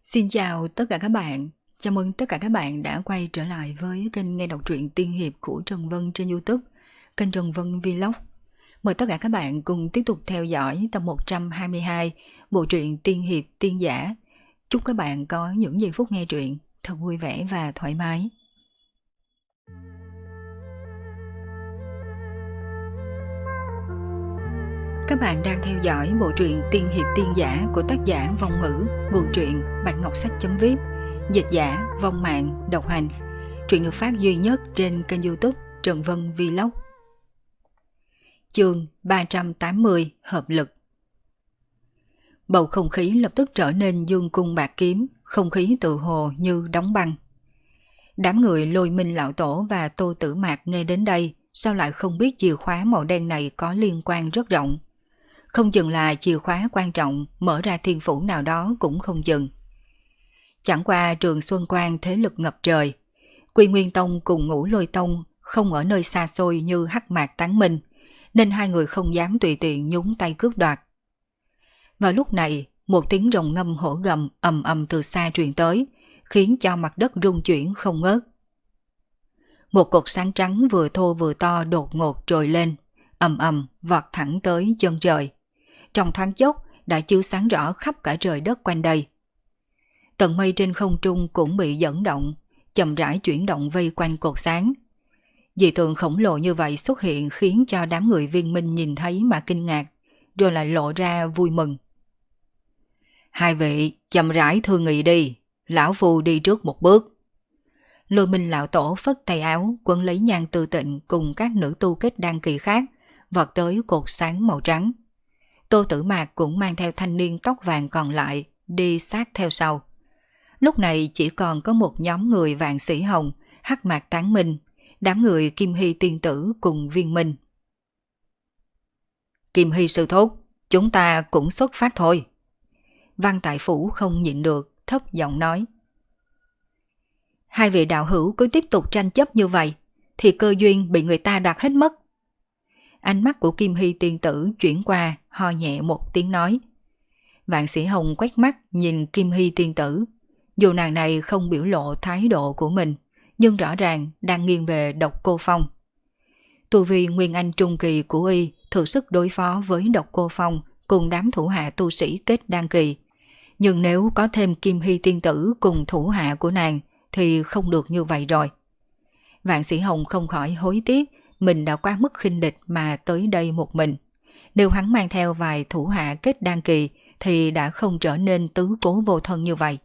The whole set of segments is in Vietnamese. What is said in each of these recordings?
Xin chào tất cả các bạn. Chào mừng tất cả các bạn đã quay trở lại với kênh nghe đọc truyện tiên hiệp của Trần Vân trên YouTube, kênh Trần Vân Vlog. Mời tất cả các bạn cùng tiếp tục theo dõi tập 122 bộ truyện tiên hiệp tiên giả. Chúc các bạn có những giây phút nghe truyện thật vui vẻ và thoải mái. Các bạn đang theo dõi bộ truyện tiên hiệp tiên giả của tác giả Vong Ngữ, nguồn truyện Bạch Ngọc Sách.vip, dịch giả Vong Mạng, độc hành. Truyện được phát duy nhất trên kênh YouTube Trần Vân Vlog. Chương 380 hợp lực. Bầu không khí lập tức trở nên dương cung bạc kiếm, không khí tự hồ như đóng băng. Đám người Lôi Minh lão tổ và Tô Tử Mạc nghe đến đây, sao lại không biết chìa khóa màu đen này có liên quan rất rộng. Không chừng là chìa khóa quan trọng mở ra thiên phủ nào đó cũng không chừng. Chẳng qua Trường Xuân Quan thế lực ngập trời, Quy Nguyên Tông cùng Ngũ Lôi Tông không ở nơi xa xôi như Hắc Mạc Tán Minh, nên hai người không dám tùy tiện nhúng tay cướp đoạt. Vào lúc này, một tiếng rồng ngâm hổ gầm ầm ầm từ xa truyền tới, khiến cho mặt đất rung chuyển không ngớt. Một cột sáng trắng vừa thô vừa to đột ngột trồi lên, ầm ầm vọt thẳng tới chân trời. Trong thoáng chốc đã chiếu sáng rõ khắp cả trời đất quanh đây. Tầng mây trên không trung cũng bị dẫn động, chậm rãi chuyển động vây quanh cột sáng. Dị tượng khổng lồ như vậy xuất hiện khiến cho đám người Viên Minh nhìn thấy mà kinh ngạc, rồi lại lộ ra vui mừng. Hai vị chậm rãi thương nghị đi, lão phu đi trước một bước. Lôi Minh lão tổ phất tay áo, quấn lấy Nhan Tư Tịnh cùng các nữ tu kết đan kỳ khác, vọt tới cột sáng màu trắng. Tô Tử Mạc cũng mang theo thanh niên tóc vàng còn lại, đi sát theo sau. Lúc này chỉ còn có một nhóm người Vạn Sĩ Hồng, Hắc Mạc Tán Minh, đám người Kim Hy tiên tử cùng Viên Minh. Kim Hy sư thúc, chúng ta cũng xuất phát thôi. Văn Tại Phủ không nhịn được, thấp giọng nói. Hai vị đạo hữu cứ tiếp tục tranh chấp như vậy, thì cơ duyên bị người ta đoạt hết mất. Ánh mắt của Kim Hy tiên tử chuyển qua, ho nhẹ một tiếng nói. Vạn Sĩ Hồng quét mắt nhìn Kim Hy tiên tử. Dù nàng này không biểu lộ thái độ của mình, nhưng rõ ràng đang nghiêng về Độc Cô Phong. Tu vi Nguyên Anh trung kỳ của y thử sức đối phó với Độc Cô Phong cùng đám thủ hạ tu sĩ kết đan kỳ. Nhưng nếu có thêm Kim Hy tiên tử cùng thủ hạ của nàng thì không được như vậy rồi. Vạn Sĩ Hồng không khỏi hối tiếc mình đã quá mức khinh địch mà tới đây một mình. Nếu hắn mang theo vài thủ hạ kết đan kỳ thì đã không trở nên tứ cố vô thân như vậy.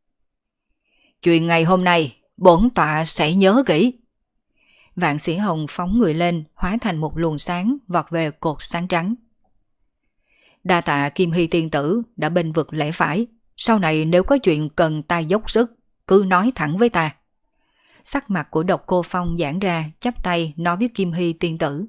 Chuyện ngày hôm nay, bổn tọa sẽ nhớ kỹ. Vạn Sĩ Hồng phóng người lên, hóa thành một luồng sáng vọt về cột sáng trắng. Đa tạ Kim Hy tiên tử đã bênh vực lẽ phải. Sau này nếu có chuyện cần ta dốc sức, cứ nói thẳng với ta. Sắc mặt của Độc Cô Phong giãn ra, chắp tay nói với Kim Hy tiên tử.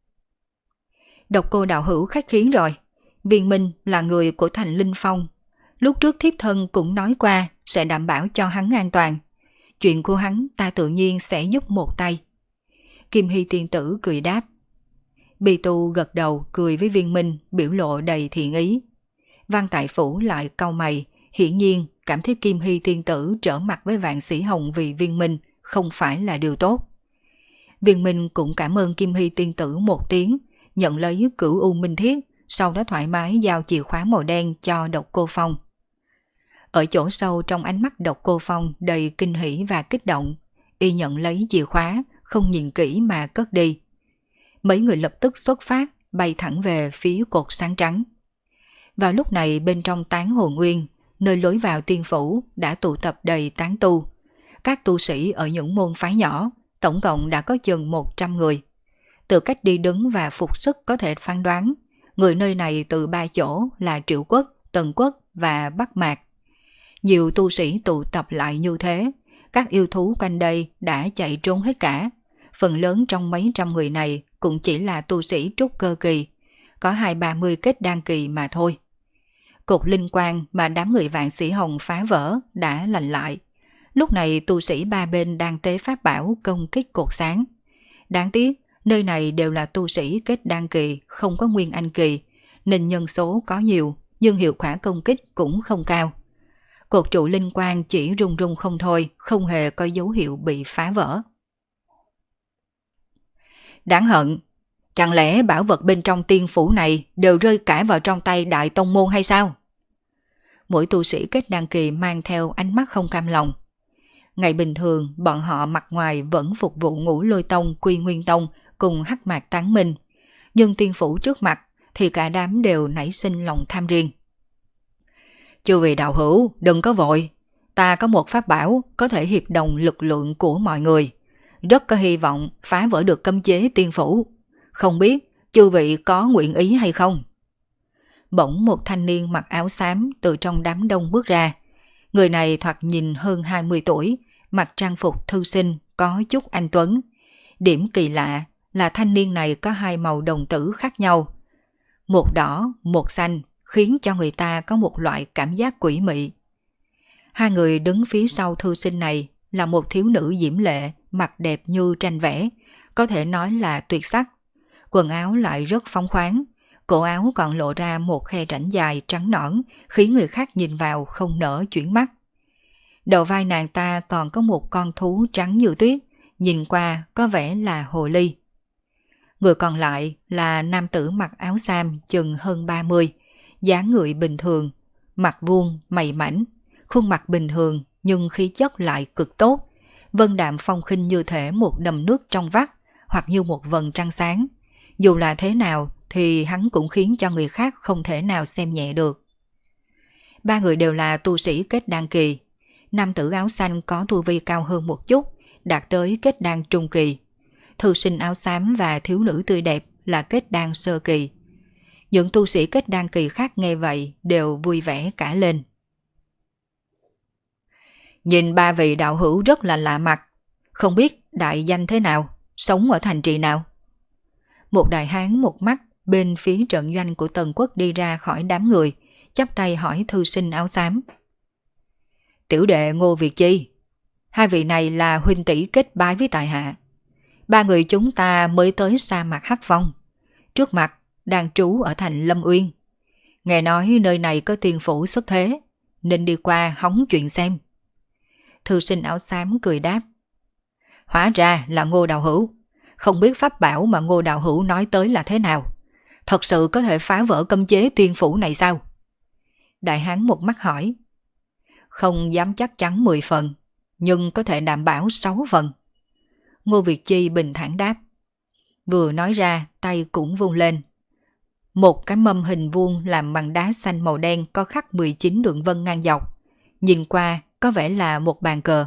Độc Cô đạo hữu khách khí rồi. Viên Minh là người của thành Linh Phong. Lúc trước thiếp thân cũng nói qua sẽ đảm bảo cho hắn an toàn. Chuyện của hắn ta tự nhiên sẽ giúp một tay. Kim Hy tiên tử cười đáp. Bì tu gật đầu cười với Viên Minh, biểu lộ đầy thiện ý. Văn Tại Phủ lại cau mày, hiển nhiên cảm thấy Kim Hy tiên tử trở mặt với Vạn Sĩ Hồng vì Viên Minh không phải là điều tốt. Viên Minh cũng cảm ơn Kim Hy tiên tử một tiếng, nhận lấy Cửu U Minh Thiết, sau đó thoải mái giao chìa khóa màu đen cho Độc Cô Phong. Ở chỗ sâu trong ánh mắt Độc Cô Phong đầy kinh hỉ và kích động, y nhận lấy chìa khóa, không nhìn kỹ mà cất đi. Mấy người lập tức xuất phát, bay thẳng về phía cột sáng trắng. Vào lúc này bên trong Tán Hồ Nguyên, nơi lối vào tiên phủ đã tụ tập đầy tán tu. Các tu sĩ ở những môn phái nhỏ, tổng cộng đã có chừng 100 người. Từ cách đi đứng và phục sức có thể phán đoán, người nơi này từ ba chỗ là Triệu Quốc, Tần Quốc và Bắc Mạc. Nhiều tu sĩ tụ tập lại như thế, các yêu thú quanh đây đã chạy trốn hết cả. Phần lớn trong mấy trăm người này cũng chỉ là tu sĩ trúc cơ kỳ, có 20-30 kết đan kỳ mà thôi. Cột linh quang mà đám người Vạn Sĩ Hồng phá vỡ đã lành lại. Lúc này tu sĩ ba bên đang tế pháp bảo công kích cột sáng. Đáng tiếc, nơi này đều là tu sĩ kết đan kỳ, không có nguyên anh kỳ, nên nhân số có nhiều, nhưng hiệu quả công kích cũng không cao. Cột trụ linh quang chỉ rung rung không thôi, không hề có dấu hiệu bị phá vỡ. Đáng hận, chẳng lẽ bảo vật bên trong tiên phủ này đều rơi cả vào trong tay đại tông môn hay sao? Mỗi tu sĩ kết đan kỳ mang theo ánh mắt không cam lòng. Ngày bình thường, bọn họ mặt ngoài vẫn phục vụ Ngũ Lôi Tông, Quy Nguyên Tông cùng Hắc Mạc Tán Minh. Nhưng tiên phủ trước mặt thì cả đám đều nảy sinh lòng tham riêng. Chư vị đạo hữu, đừng có vội. Ta có một pháp bảo có thể hiệp đồng lực lượng của mọi người. Rất có hy vọng phá vỡ được cấm chế tiên phủ. Không biết chư vị có nguyện ý hay không? Bỗng một thanh niên mặc áo xám từ trong đám đông bước ra. Người này thoạt nhìn hơn 20 tuổi, mặc trang phục thư sinh, có chút anh tuấn. Điểm kỳ lạ là thanh niên này có hai màu đồng tử khác nhau. Một đỏ, một xanh, khiến cho người ta có một loại cảm giác quỷ mị. Hai người đứng phía sau thư sinh này là một thiếu nữ diễm lệ, mặt đẹp như tranh vẽ, có thể nói là tuyệt sắc. Quần áo lại rất phóng khoáng, cổ áo còn lộ ra một khe rãnh dài trắng nõn, khiến người khác nhìn vào không nỡ chuyển mắt. Đầu vai nàng ta còn có một con thú trắng như tuyết, nhìn qua có vẻ là hồ ly. Người còn lại là nam tử mặc áo xám chừng hơn 30, dáng người bình thường, mặt vuông, mày mảnh, khuôn mặt bình thường nhưng khí chất lại cực tốt, vân đạm phong khinh như thể một đầm nước trong vắt hoặc như một vầng trăng sáng. Dù là thế nào thì hắn cũng khiến cho người khác không thể nào xem nhẹ được. Ba người đều là tu sĩ kết đan kỳ. Nam tử áo xanh có tu vi cao hơn một chút, đạt tới kết đan trung kỳ. Thư sinh áo xám và thiếu nữ tươi đẹp là kết đan sơ kỳ. Những tu sĩ kết đan kỳ khác nghe vậy đều vui vẻ cả lên. Nhìn ba vị đạo hữu rất là lạ mặt, không biết đại danh thế nào, sống ở thành trì nào? Một đại hán một mắt bên phía trận doanh của Tần Quốc đi ra khỏi đám người, chắp tay hỏi thư sinh áo xám. Tiểu đệ Ngô Việt Chi, hai vị này là huynh tỷ kết bái với tại hạ. Ba người chúng ta mới tới sa mạc Hắc Phong, trước mặt đang trú ở thành Lâm Uyên. Nghe nói nơi này có tiên phủ xuất thế, nên đi qua hóng chuyện xem. Thư sinh áo xám cười đáp. Hóa ra là Ngô đạo hữu, không biết pháp bảo mà Ngô đạo hữu nói tới là thế nào? Thật sự có thể phá vỡ cấm chế tiên phủ này sao? Đại hán một mắt hỏi. Không dám chắc chắn 10 phần, nhưng có thể đảm bảo 6 phần. Ngô Việt Chi bình thản đáp. Vừa nói ra, tay cũng vung lên. Một cái mâm hình vuông làm bằng đá xanh màu đen có khắc 19 đường vân ngang dọc. Nhìn qua có vẻ là một bàn cờ.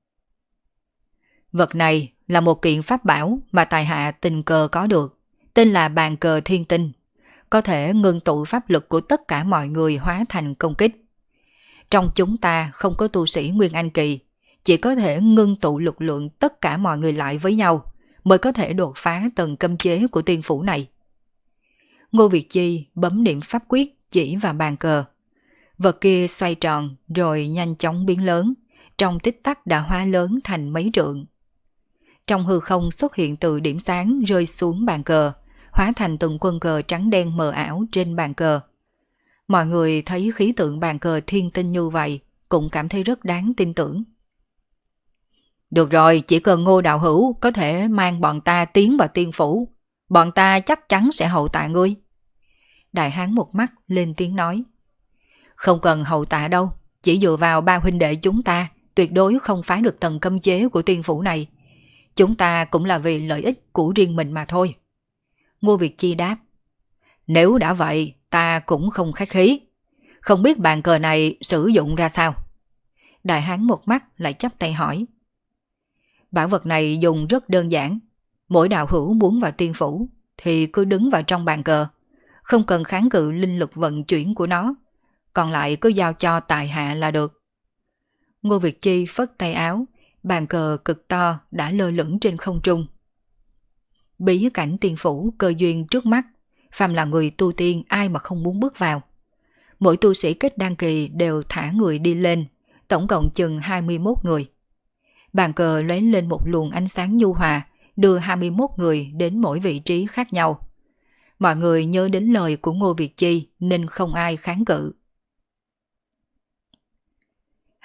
Vật này là một kiện pháp bảo mà tài hạ tình cờ có được, tên là bàn cờ thiên tinh. Có thể ngưng tụ pháp lực của tất cả mọi người hóa thành công kích. Trong chúng ta không có tu sĩ Nguyên Anh kỳ, chỉ có thể ngưng tụ lực lượng tất cả mọi người lại với nhau mới có thể đột phá tầng cấm chế của tiên phủ này. Ngô Việt Chi bấm niệm pháp quyết chỉ vào bàn cờ. Vật kia xoay tròn rồi nhanh chóng biến lớn, trong tích tắc đã hóa lớn thành mấy trượng. Trong hư không xuất hiện từ điểm sáng rơi xuống bàn cờ, hóa thành từng quân cờ trắng đen mờ ảo trên bàn cờ. Mọi người thấy khí tượng bàn cờ thiên tinh như vậy cũng cảm thấy rất đáng tin tưởng. Được rồi, chỉ cần Ngô đạo hữu có thể mang bọn ta tiến vào tiên phủ, bọn ta chắc chắn sẽ hậu tạ ngươi. Đại hán một mắt lên tiếng nói. Không cần hậu tạ đâu, chỉ dựa vào ba huynh đệ chúng ta tuyệt đối không phá được tầng cấm chế của tiên phủ này. Chúng ta cũng là vì lợi ích của riêng mình mà thôi. Ngô Việt Chi đáp. Nếu đã vậy, ta cũng không khách khí. Không biết bàn cờ này sử dụng ra sao? Đại hán một mắt lại chắp tay hỏi. Bảo vật này dùng rất đơn giản. Mỗi đạo hữu muốn vào tiên phủ thì cứ đứng vào trong bàn cờ, không cần kháng cự linh lực vận chuyển của nó, còn lại cứ giao cho tài hạ là được. Ngô Việt Chi phất tay áo, bàn cờ cực to đã lơ lửng trên không trung. Bí cảnh tiên phủ cơ duyên trước mắt, phàm là người tu tiên ai mà không muốn bước vào. Mỗi tu sĩ kết đan kỳ đều thả người đi lên, tổng cộng chừng 21 người. Bàn cờ lóe lên một luồng ánh sáng nhu hòa, đưa 21 người đến mỗi vị trí khác nhau. Mọi người nhớ đến lời của Ngô Việt Chi nên không ai kháng cự.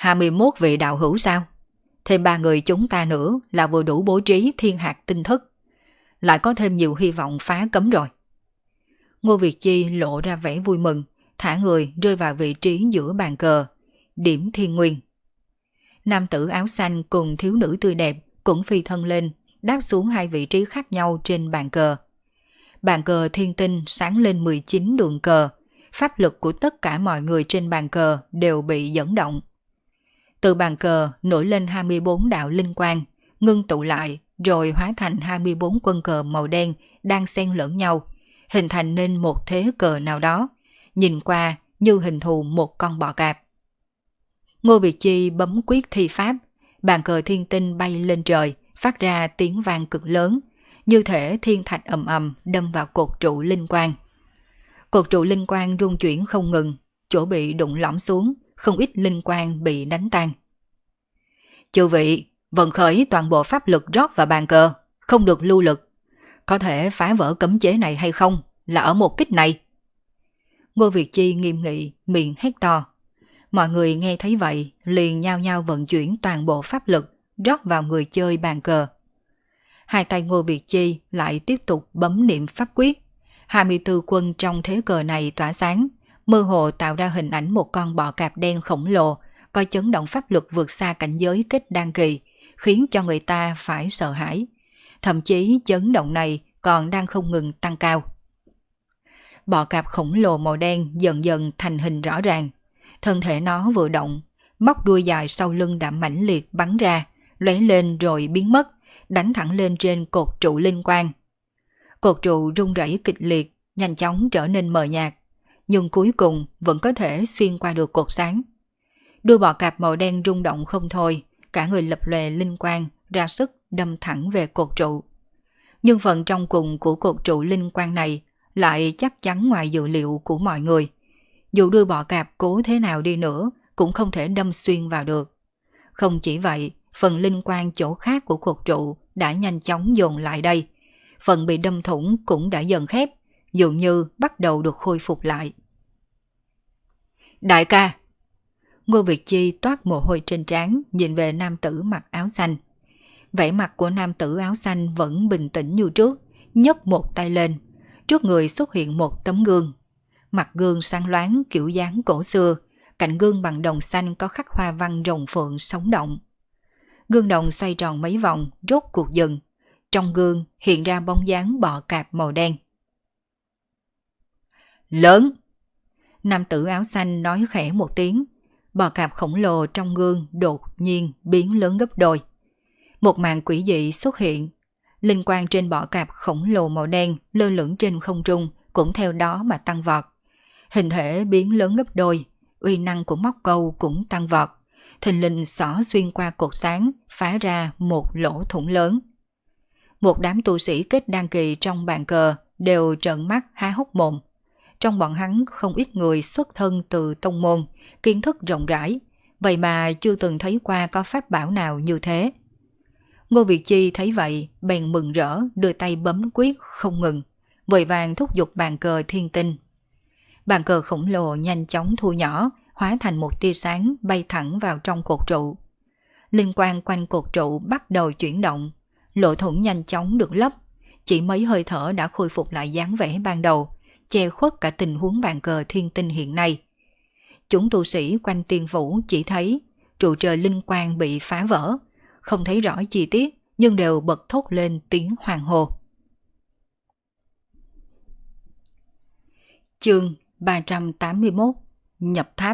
21 vị đạo hữu sao? Thêm 3 người chúng ta nữa là vừa đủ bố trí thiên hạt tinh thức. Lại có thêm nhiều hy vọng phá cấm rồi. Ngô Việt Chi lộ ra vẻ vui mừng, thả người rơi vào vị trí giữa bàn cờ, điểm thiên nguyên. Nam tử áo xanh cùng thiếu nữ tươi đẹp cũng phi thân lên, đáp xuống hai vị trí khác nhau trên bàn cờ. Bàn cờ thiên tinh sáng lên 19 đường cờ, pháp lực của tất cả mọi người trên bàn cờ đều bị dẫn động. Từ bàn cờ nổi lên 24 đạo linh quang, ngưng tụ lại rồi hóa thành 24 quân cờ màu đen đang xen lẫn nhau, hình thành nên một thế cờ nào đó, nhìn qua như hình thù một con bò cạp. Ngô Việt Chi bấm quyết thi pháp, bàn cờ thiên tinh bay lên trời, phát ra tiếng vang cực lớn, như thể thiên thạch ầm ầm đâm vào cột trụ linh quang. Cột trụ linh quang rung chuyển không ngừng, chỗ bị đụng lõm xuống, không ít linh quang bị đánh tan. Chư vị, vận khởi toàn bộ pháp lực rót vào bàn cờ, không được lưu lực. Có thể phá vỡ cấm chế này hay không, là ở một kích này. Ngô Việt Chi nghiêm nghị, miệng hét to. Mọi người nghe thấy vậy, liền nhao nhao vận chuyển toàn bộ pháp lực, rót vào người chơi bàn cờ. Hai tay Ngô Việt Chi lại tiếp tục bấm niệm pháp quyết. 24 quân trong thế cờ này tỏa sáng, mơ hồ tạo ra hình ảnh một con bò cạp đen khổng lồ, coi chấn động pháp lực vượt xa cảnh giới kết đan kỳ, khiến cho người ta phải sợ hãi. Thậm chí chấn động này còn đang không ngừng tăng cao. Bò cạp khổng lồ màu đen dần dần thành hình rõ ràng. Thân thể nó vừa động, móc đuôi dài sau lưng đã mãnh liệt bắn ra, lóe lên rồi biến mất, đánh thẳng lên trên cột trụ linh quang. Cột trụ rung rẩy kịch liệt, nhanh chóng trở nên mờ nhạt, nhưng cuối cùng vẫn có thể xuyên qua được cột sáng. Đuôi bò cạp màu đen rung động không thôi, cả người lập lòe linh quang, ra sức đâm thẳng về cột trụ. Nhưng phần trong cùng của cột trụ linh quang này lại chắc chắn ngoài dự liệu của mọi người. Dù đuôi bò cạp cố thế nào đi nữa cũng không thể đâm xuyên vào được. Không chỉ vậy, phần linh quang chỗ khác của cột trụ đã nhanh chóng dồn lại đây. Phần bị đâm thủng cũng đã dần khép, dường như bắt đầu được khôi phục lại. Đại ca! Ngô Việt Chi toát mồ hôi trên trán, nhìn về nam tử mặc áo xanh. Vẻ mặt của nam tử áo xanh vẫn bình tĩnh như trước, nhấc một tay lên. Trước người xuất hiện một tấm gương. Mặt gương sáng loáng kiểu dáng cổ xưa, cạnh gương bằng đồng xanh có khắc hoa văn rồng phượng sống động. Gương đồng xoay tròn mấy vòng, rốt cuộc dừng. Trong gương hiện ra bóng dáng bọ cạp màu đen. Lớn! Nam tử áo xanh nói khẽ một tiếng. Bò cạp khổng lồ trong gương đột nhiên biến lớn gấp đôi. Một màn quỷ dị xuất hiện. Linh quang trên bọ cạp khổng lồ màu đen lơ lửng trên không trung cũng theo đó mà tăng vọt. Hình thể biến lớn gấp đôi, uy năng của móc câu cũng tăng vọt. Thình lình xỏ xuyên qua cột sáng, phá ra một lỗ thủng lớn. Một đám tu sĩ kết đan kỳ trong bàn cờ đều trợn mắt há hốc mồm. Trong bọn hắn không ít người xuất thân từ tông môn, kiến thức rộng rãi, vậy mà chưa từng thấy qua có pháp bảo nào như thế. Ngô Việt Chi thấy vậy, bèn mừng rỡ đưa tay bấm quyết không ngừng, vội vàng thúc giục bàn cờ thiên tinh. Bàn cờ khổng lồ nhanh chóng thu nhỏ, hóa thành một tia sáng bay thẳng vào trong cột trụ. Linh quang quanh cột trụ bắt đầu chuyển động, lỗ thủng nhanh chóng được lấp, chỉ mấy hơi thở đã khôi phục lại dáng vẻ ban đầu, che khuất cả tình huống bàn cờ thiên tinh hiện nay. Chúng tu sĩ quanh tiên phủ chỉ thấy trụ trời linh quang bị phá vỡ, không thấy rõ chi tiết nhưng đều bật thốt lên tiếng hoàng hô. Chương 381 Nhập tháp.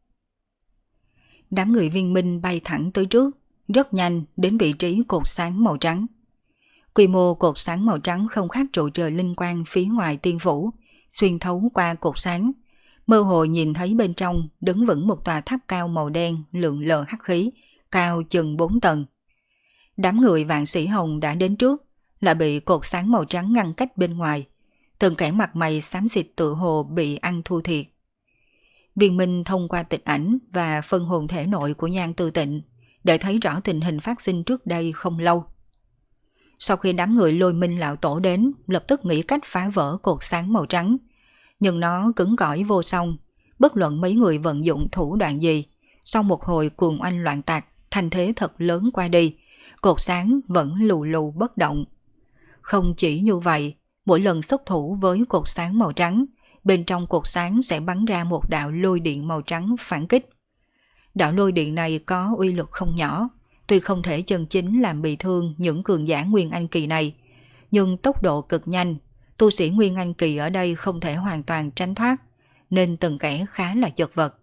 Đám người viên minh bay thẳng tới trước, rất nhanh đến vị trí cột sáng màu trắng. Quy mô cột sáng màu trắng không khác trụ trời linh quang phía ngoài tiên phủ, xuyên thấu qua cột sáng. Mơ hồ nhìn thấy bên trong đứng vững một tòa tháp cao màu đen lượn lờ hắc khí, cao chừng 4 tầng. Đám người Vạn Sĩ Hồng đã đến trước, là bị cột sáng màu trắng ngăn cách bên ngoài. Từng kẻ mặt mày xám xịt tự hồ bị ăn thua thiệt. Viên Minh thông qua tịch ảnh và phân hồn thể nội của Nhan Tư Tịnh để thấy rõ tình hình phát sinh trước đây không lâu. Sau khi đám người Lôi Minh lão tổ đến, lập tức nghĩ cách phá vỡ cột sáng màu trắng. Nhưng nó cứng cỏi vô song, bất luận mấy người vận dụng thủ đoạn gì, Sau một hồi cuồng oanh loạn tạc, thanh thế thật lớn qua đi, cột sáng vẫn lù lù bất động. Không chỉ như vậy, mỗi lần xuất thủ với cột sáng màu trắng, bên trong cột sáng sẽ bắn ra một đạo lôi điện màu trắng phản kích. Đạo lôi điện này có uy lực không nhỏ, tuy không thể chân chính làm bị thương những cường giả Nguyên Anh Kỳ này, nhưng tốc độ cực nhanh, tu sĩ Nguyên Anh Kỳ ở đây không thể hoàn toàn tránh thoát, nên từng kẻ khá là chật vật.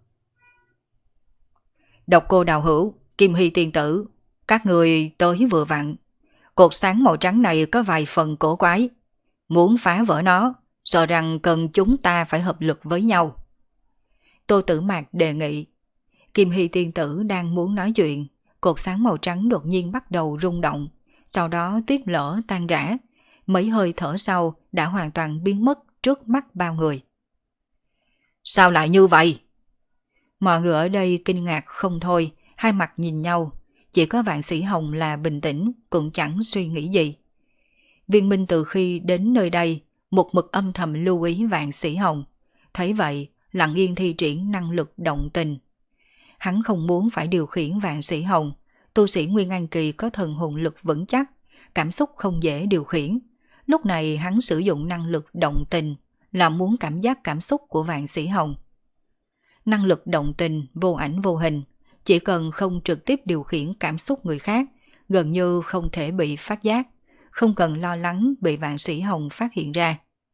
Độc Cô Đào Hữu, Kim Hy tiên tử, các người tới vừa vặn. Cột sáng màu trắng này có vài phần cổ quái. Muốn phá vỡ nó, sợ rằng cần chúng ta phải hợp lực với nhau. Tô Tử Mạc đề nghị. Kim Hy tiên tử đang muốn nói chuyện, cột sáng màu trắng đột nhiên bắt đầu rung động, sau đó tuyết lở tan rã. Mấy hơi thở sau đã hoàn toàn biến mất trước mắt bao người. Sao lại như vậy? Mọi người ở đây kinh ngạc không thôi, hai mặt nhìn nhau. Chỉ có Vạn Sĩ Hồng là bình tĩnh, cũng chẳng suy nghĩ gì. Viên Minh từ khi đến nơi đây, một mực âm thầm lưu ý Vạn Sĩ Hồng. Thấy vậy, lặng yên thi triển năng lực động tình. Hắn không muốn phải điều khiển Vạn Sĩ Hồng. Tu sĩ Nguyên Anh Kỳ có thần hồn lực vững chắc, cảm xúc không dễ điều khiển. Lúc này hắn sử dụng năng lực động tình là muốn cảm giác cảm xúc của Vạn Sĩ Hồng. Năng lực động tình vô ảnh vô hình, chỉ cần không trực tiếp điều khiển cảm xúc người khác, gần như không thể bị phát giác, không cần lo lắng bị Vạn Sĩ Hồng phát hiện ra.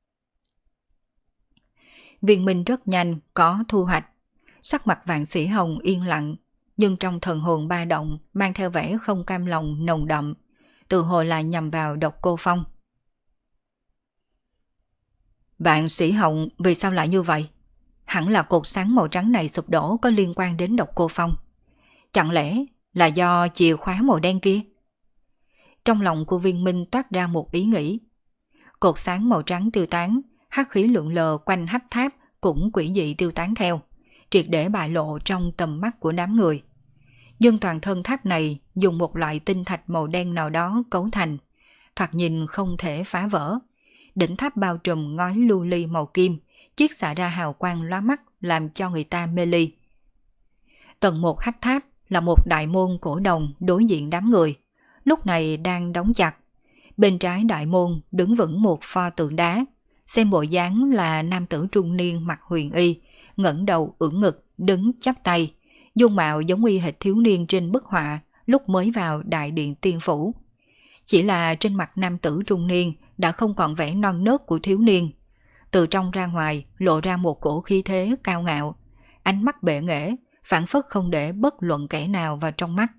Viên minh rất nhanh có thu hoạch. Sắc mặt Vạn Sĩ Hồng yên lặng, nhưng trong thần hồn ba động mang theo vẻ không cam lòng nồng đậm, tự hồ là nhằm vào Độc Cô Phong. Vạn Sĩ Hồng vì sao lại như vậy? Hẳn là cột sáng màu trắng này sụp đổ có liên quan đến Độc Cô Phong. Chẳng lẽ là do chìa khóa màu đen kia? Trong lòng của Viên Minh toát ra một ý nghĩ. Cột sáng màu trắng tiêu tán, hắc khí lượn lờ quanh hắc tháp cũng quỷ dị tiêu tán theo, triệt để bại lộ trong tầm mắt của đám người. Nhưng toàn thân tháp này dùng một loại tinh thạch màu đen nào đó cấu thành, thoạt nhìn không thể phá vỡ. Đỉnh tháp bao trùm ngói lưu ly màu kim, chiết xạ ra hào quang lóa mắt làm cho người ta mê ly. Tầng 1 hắc tháp là một đại môn cổ đồng đối diện đám người, lúc này đang đóng chặt. Bên trái đại môn đứng vững một pho tượng đá, xem bộ dáng là nam tử trung niên mặc huyền y, ngẩng đầu ưỡn ngực, đứng chắp tay, dung mạo giống y hệt thiếu niên trên bức họa lúc mới vào đại điện tiên phủ. Chỉ là trên mặt nam tử trung niên đã không còn vẻ non nớt của thiếu niên. Từ trong ra ngoài lộ ra một cổ khí thế cao ngạo, ánh mắt bệ nghệ, phảng phất không để bất luận kẻ nào vào trong mắt.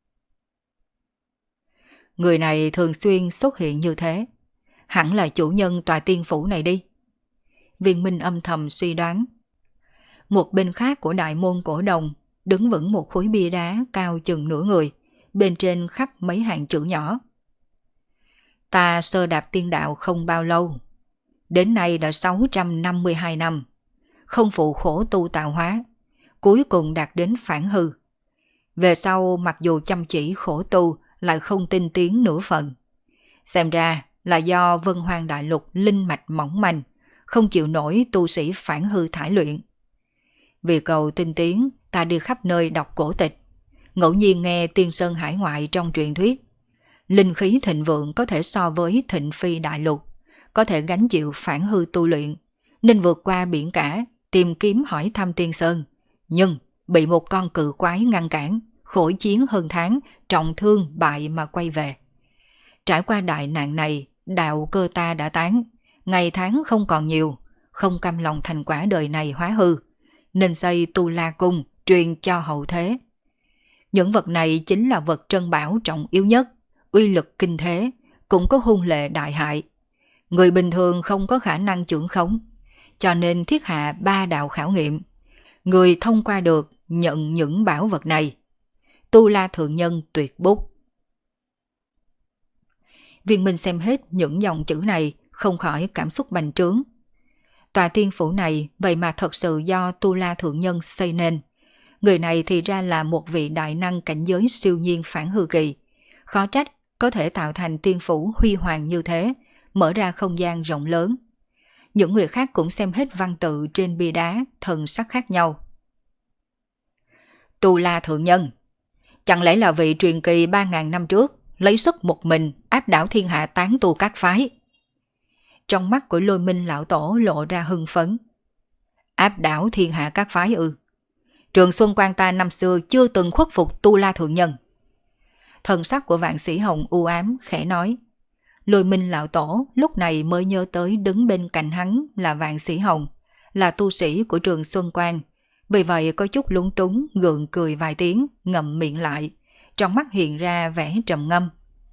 Người này thường xuyên xuất hiện như thế, hẳn là chủ nhân tòa tiên phủ này đi. Viên Minh âm thầm suy đoán. Một bên khác của đại môn cổ đồng đứng vững một khối bia đá cao chừng nửa người, bên trên khắc mấy hàng chữ nhỏ. Ta sơ đạp tiên đạo không bao lâu, đến nay đã 652 năm, không phụ khổ tu tạo hóa, cuối cùng đạt đến phản hư. Về sau mặc dù chăm chỉ khổ tu lại không tinh tiến nửa phần. Xem ra là do Vân Hoang Đại Lục linh mạch mỏng manh, không chịu nổi tu sĩ phản hư thải luyện. Vì cầu tinh tiến, ta đi khắp nơi đọc cổ tịch, ngẫu nhiên nghe Tiên Sơn hải ngoại trong truyền thuyết. Linh khí thịnh vượng có thể so với Thịnh Phi Đại Lục, có thể gánh chịu phản hư tu luyện, nên vượt qua biển cả, tìm kiếm hỏi thăm Tiên Sơn. Nhưng bị một con cự quái ngăn cản, khổ chiến hơn tháng, trọng thương bại mà quay về. Trải qua đại nạn này, đạo cơ ta đã tán, ngày tháng không còn nhiều, không cam lòng thành quả đời này hóa hư, nên xây Tu La Cung truyền cho hậu thế. Những vật này chính là vật trân bảo trọng yếu nhất, uy lực kinh thế, cũng có hung lệ đại hại. Người bình thường không có khả năng chưởng khống, cho nên thiết hạ 3 đạo khảo nghiệm. Người thông qua được nhận những bảo vật này. Tu La Thượng Nhân tuyệt bút. Viên Minh xem hết những dòng chữ này, không khỏi cảm xúc bành trướng. Tòa tiên phủ này vậy mà thật sự do Tu La Thượng Nhân xây nên. Người này thì ra là một vị đại năng cảnh giới siêu nhiên phản hư kỳ. Khó trách có thể tạo thành tiên phủ huy hoàng như thế, mở ra không gian rộng lớn. Những người khác cũng xem hết văn tự trên bia đá, thần sắc khác nhau. Tu La Thượng Nhân. Chẳng lẽ là vị truyền kỳ 3.000 năm trước lấy sức một mình áp đảo thiên hạ tán tu các phái? Trong mắt của Lôi Minh lão tổ lộ ra hưng phấn. Áp đảo thiên hạ các phái ư? Trường Xuân Quan ta năm xưa chưa từng khuất phục Tu La Thượng Nhân. Thần sắc của Vạn Sĩ Hồng u ám khẽ nói. Lôi Minh lão tổ lúc này mới nhớ tới đứng bên cạnh hắn là Vạn Sĩ Hồng, là tu sĩ của Trường Xuân Quan. Vì vậy có chút lúng túng gượng cười vài tiếng, ngậm miệng lại, trong mắt hiện ra vẻ trầm ngâm.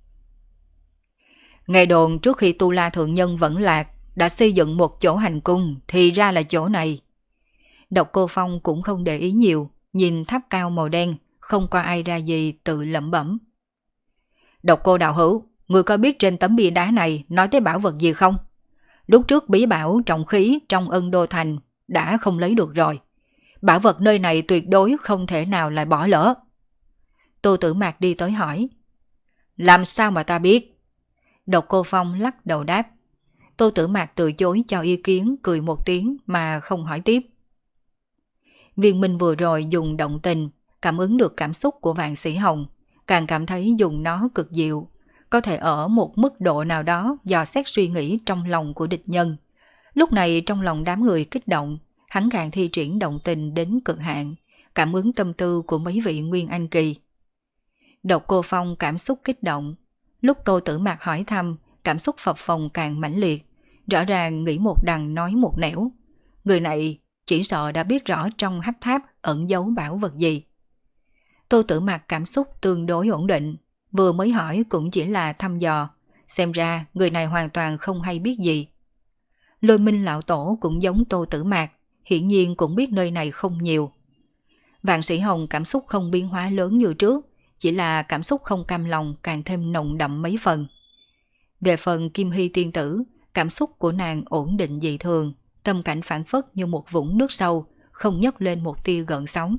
Nghe đồn trước khi Tu La Thượng Nhân vẫn lạc đã xây dựng một chỗ hành cung, thì ra là chỗ này. Độc Cô Phong cũng không để ý nhiều, nhìn tháp cao màu đen, không có ai ra gì tự lẩm bẩm. Độc Cô đạo hữu, người có biết trên tấm bia đá này nói tới bảo vật gì không? Lúc trước bí bảo trọng khí trong Ân Đô Thành đã không lấy được rồi. Bảo vật nơi này tuyệt đối không thể nào lại bỏ lỡ. Tô Tử Mạc đi tới hỏi. Làm sao mà ta biết? Độc Cô Phong lắc đầu đáp. Tô Tử Mạc từ chối cho ý kiến, cười một tiếng mà không hỏi tiếp. Viên Minh vừa rồi dùng động tình cảm ứng được cảm xúc của Vạn Sĩ Hồng, càng cảm thấy dùng nó cực diệu, có thể ở một mức độ nào đó dò xét suy nghĩ trong lòng của địch nhân. Lúc này trong lòng đám người kích động, hắn càng thi triển động tình đến cực hạn, cảm ứng tâm tư của mấy vị Nguyên Anh Kỳ. Độc Cô Phong cảm xúc kích động, lúc Tô Tử Mạc hỏi thăm, cảm xúc phập phồng càng mãnh liệt, rõ ràng nghĩ một đằng nói một nẻo. Người này chỉ sợ đã biết rõ trong hắc tháp ẩn giấu bảo vật gì. Tô Tử Mạc cảm xúc tương đối ổn định, vừa mới hỏi cũng chỉ là thăm dò, xem ra người này hoàn toàn không hay biết gì. Lôi Minh lão tổ cũng giống Tô Tử Mạc, hiển nhiên cũng biết nơi này không nhiều. Vạn Sĩ Hồng cảm xúc không biến hóa lớn như trước, chỉ là cảm xúc không cam lòng càng thêm nồng đậm mấy phần. Về phần Kim Hy tiên tử, cảm xúc của nàng ổn định dị thường, tâm cảnh phản phất như một vũng nước sâu, không nhấc lên một tia gợn sóng.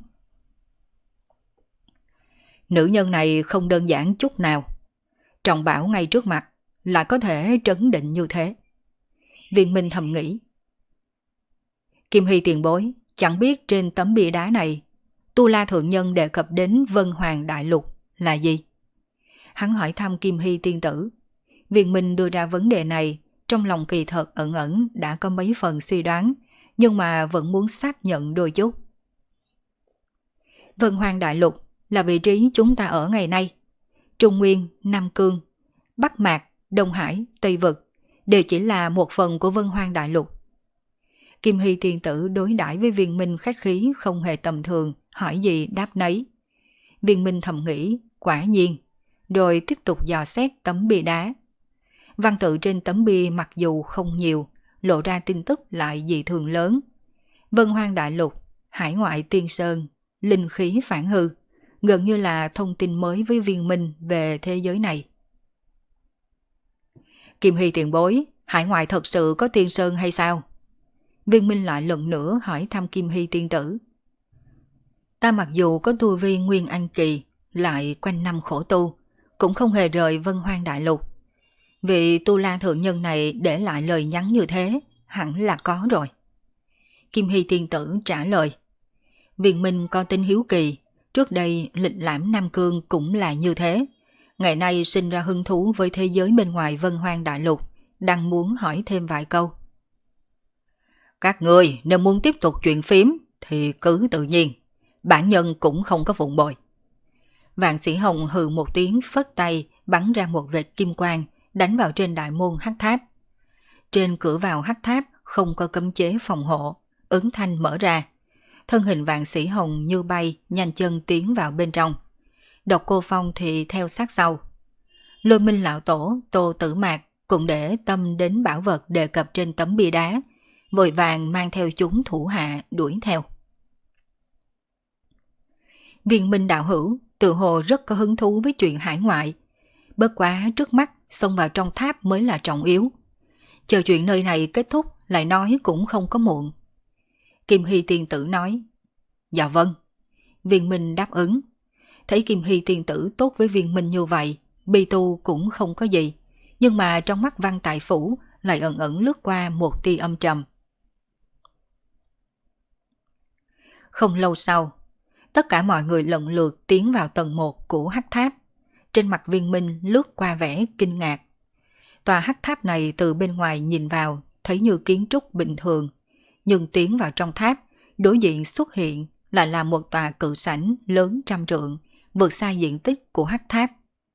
Nữ nhân này không đơn giản chút nào. Trọng bảo ngay trước mặt, lại có thể trấn định như thế. Viên Minh thầm nghĩ. Kim Hy tiền bối, chẳng biết trên tấm bia đá này, Tu La Thượng Nhân đề cập đến Vân Hoàng Đại Lục là gì? Hắn hỏi thăm Kim Hy tiên tử. Viên Minh đưa ra vấn đề này, trong lòng kỳ thật ẩn ẩn đã có mấy phần suy đoán, nhưng mà vẫn muốn xác nhận đôi chút. Vân Hoàng Đại Lục là vị trí chúng ta ở ngày nay. Trung Nguyên, Nam Cương, Bắc Mạc, Đông Hải, Tây Vực đều chỉ là một phần của Vân Hoàng Đại Lục. Kim Hy tiên tử đối đãi với Viên Minh khách khí không hề tầm thường, hỏi gì đáp nấy. Viên Minh thầm nghĩ, quả nhiên, rồi tiếp tục dò xét tấm bia đá. Văn tự trên tấm bia mặc dù không nhiều, lộ ra tin tức lại dị thường lớn. Vân Hoàng Đại Lục, hải ngoại tiên sơn, linh khí phản hư, gần như là thông tin mới với Viên Minh về thế giới này. Kim Hy tiền bối, hải ngoại thật sự có tiên sơn hay sao? Viên Minh lại lần nữa hỏi thăm Kim Hy tiên tử. Ta mặc dù có tu vi Nguyên Anh Kỳ, lại quanh năm khổ tu, cũng không hề rời Vân Hoàng Đại Lục. Vị Tu La Thượng Nhân này để lại lời nhắn như thế, hẳn là có rồi. Kim Hy tiên tử trả lời. Viên Minh có tính hiếu kỳ, trước đây lịch lãm Nam Cương cũng là như thế. Ngày nay sinh ra hứng thú với thế giới bên ngoài Vân Hoàng Đại Lục, đang muốn hỏi thêm vài câu. Các người nếu muốn tiếp tục chuyện phím thì cứ tự nhiên, bản nhân cũng không có phụng bồi. Vạn Sĩ Hồng hừ một tiếng phất tay, bắn ra một vệt kim quang, đánh vào trên đại môn hắc tháp. Trên cửa vào hắc tháp không có cấm chế phòng hộ, ứng thanh mở ra. Thân hình Vạn Sĩ Hồng như bay, nhanh chân tiến vào bên trong. Độc Cô Phong thì theo sát sau. Lôi Minh lão tổ, Tô Tử Mạc cũng để tâm đến bảo vật đề cập trên tấm bia đá, vội vàng mang theo chúng thủ hạ đuổi theo. Viên Minh đạo hữu tự hồ rất có hứng thú với chuyện hải ngoại. Bất quá trước mắt xông vào trong tháp mới là trọng yếu. Chờ chuyện nơi này kết thúc lại nói cũng không có muộn. Kim Hy tiên tử nói. Dạ vâng. Viên Minh đáp ứng. Thấy Kim Hy tiên tử tốt với Viên Minh như vậy, Bi Tu cũng không có gì. Nhưng mà trong mắt Văn Tại Phủ lại ẩn ẩn lướt qua một tia âm trầm. Không lâu sau, Tất cả mọi người lần lượt tiến vào tầng 1 của hắc tháp. Trên mặt Viên Minh lướt qua vẻ kinh ngạc. Tòa hắc tháp này từ bên ngoài nhìn vào thấy như kiến trúc bình thường, nhưng tiến vào trong tháp, đối diện xuất hiện lại là một tòa cự sảnh lớn trăm trượng, vượt xa diện tích của hắc tháp.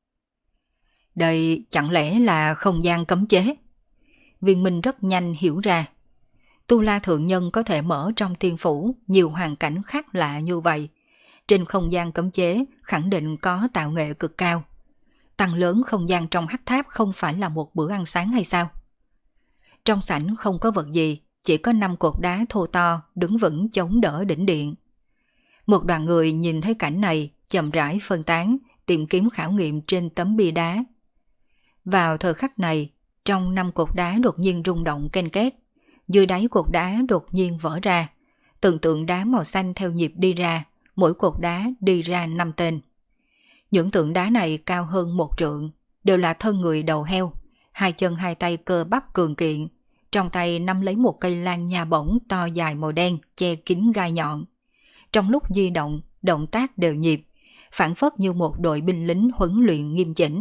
Đây chẳng lẽ là không gian cấm chế? Viên Minh rất nhanh hiểu ra. Tu La Thượng Nhân có thể mở trong tiên phủ nhiều hoàn cảnh khác lạ như vậy. Trên không gian cấm chế khẳng định có tạo nghệ cực cao. Tăng lớn không gian trong hắc tháp không phải là một bữa ăn sáng hay sao? Trong sảnh không có vật gì, chỉ có 5 cột đá thô to đứng vững chống đỡ đỉnh điện. Một đoàn người nhìn thấy cảnh này chậm rãi phân tán, tìm kiếm khảo nghiệm trên tấm bia đá. Vào thời khắc này, trong 5 cột đá đột nhiên rung động ken két, dưới đáy cột đá đột nhiên vỡ ra, từng tượng đá màu xanh theo nhịp đi ra, mỗi cột đá đi ra 5 tên. Những tượng đá này cao hơn 1 trượng, đều là thân người đầu heo, 2 chân 2 tay cơ bắp cường kiện, trong tay nắm lấy một cây lan nha bổng to dài màu đen che kín gai nhọn. Trong lúc di động, động tác đều nhịp, phảng phất như một đội binh lính huấn luyện nghiêm chỉnh.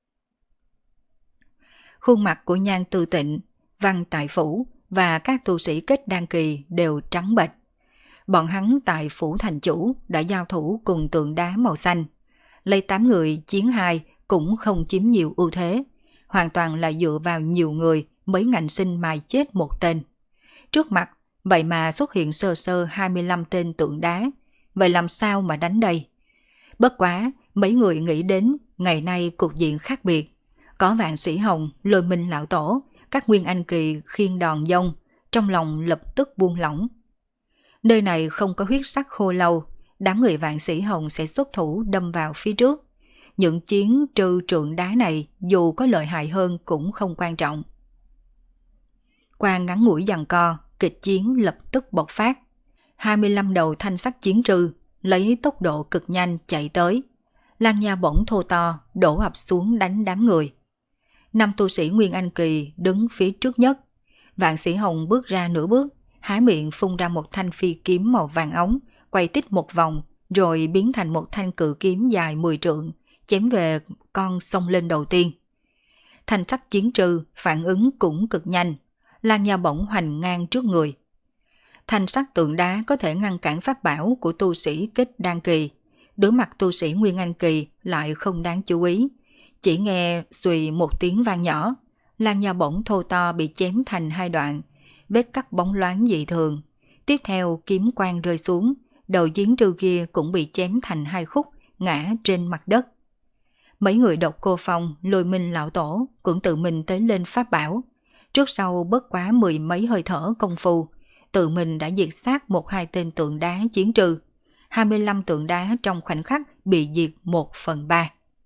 Khuôn mặt của Nhan Tư Tịnh, Văn Tại Phủ và các tu sĩ kết đan kỳ đều trắng bệch. Bọn hắn tại Phủ Thành Chủ đã giao thủ cùng tượng đá màu xanh. Lấy 8 người chiến 2 cũng không chiếm nhiều ưu thế, hoàn toàn là dựa vào nhiều người mới ngạnh sinh mài chết một tên. Trước mặt, vậy mà xuất hiện sơ sơ 25 tên tượng đá, vậy làm sao mà đánh đây? Bất quá, mấy người nghĩ đến ngày nay cục diện khác biệt. Có Vạn Sĩ Hồng, Lôi Minh Lão Tổ, các nguyên anh kỳ khiêng đòn dông, trong lòng lập tức buông lỏng. Nơi này không có huyết sắc khô lâu, đám người Vạn Sĩ Hồng sẽ xuất thủ đâm vào phía trước. Những chiến trừ trượng đá này dù có lợi hại hơn cũng không quan trọng. Qua ngắn ngủi giằng co, kịch chiến lập tức bộc phát. 25 đầu thanh sắc chiến trư lấy tốc độ cực nhanh chạy tới. Lan nha bổng thô to đổ ập xuống đánh đám người. 5 tu sĩ Nguyên Anh Kỳ đứng phía trước nhất. Vạn Sĩ Hồng bước ra nửa bước, há miệng phun ra một thanh phi kiếm màu vàng óng, quay tít một vòng, rồi biến thành một thanh cự kiếm dài 10 trượng, chém về con xông lên đầu tiên. Thanh sắc chiến trư phản ứng cũng cực nhanh, lan nha bổng hoành ngang trước người. Thanh sắc tượng đá có thể ngăn cản pháp bảo của tu sĩ kết đan kỳ, đối mặt tu sĩ Nguyên Anh kỳ lại không đáng chú ý. Chỉ nghe xùy một tiếng vang nhỏ, lan nha bổng thô to bị chém thành 2 đoạn, vết cắt bóng loáng dị thường. Tiếp theo kiếm quang rơi xuống, đầu chiến trư kia cũng bị chém thành 2 khúc, ngã trên mặt đất. Mấy người Độc Cô Phong, Lôi Minh Lão Tổ cũng tự mình tới lên pháp bảo. Trước sau bất quá 10 mấy hơi thở công phu, tự mình đã diệt sát 1-2 tên tượng đá chiến trư. 25 tượng đá trong khoảnh khắc bị diệt 1/3.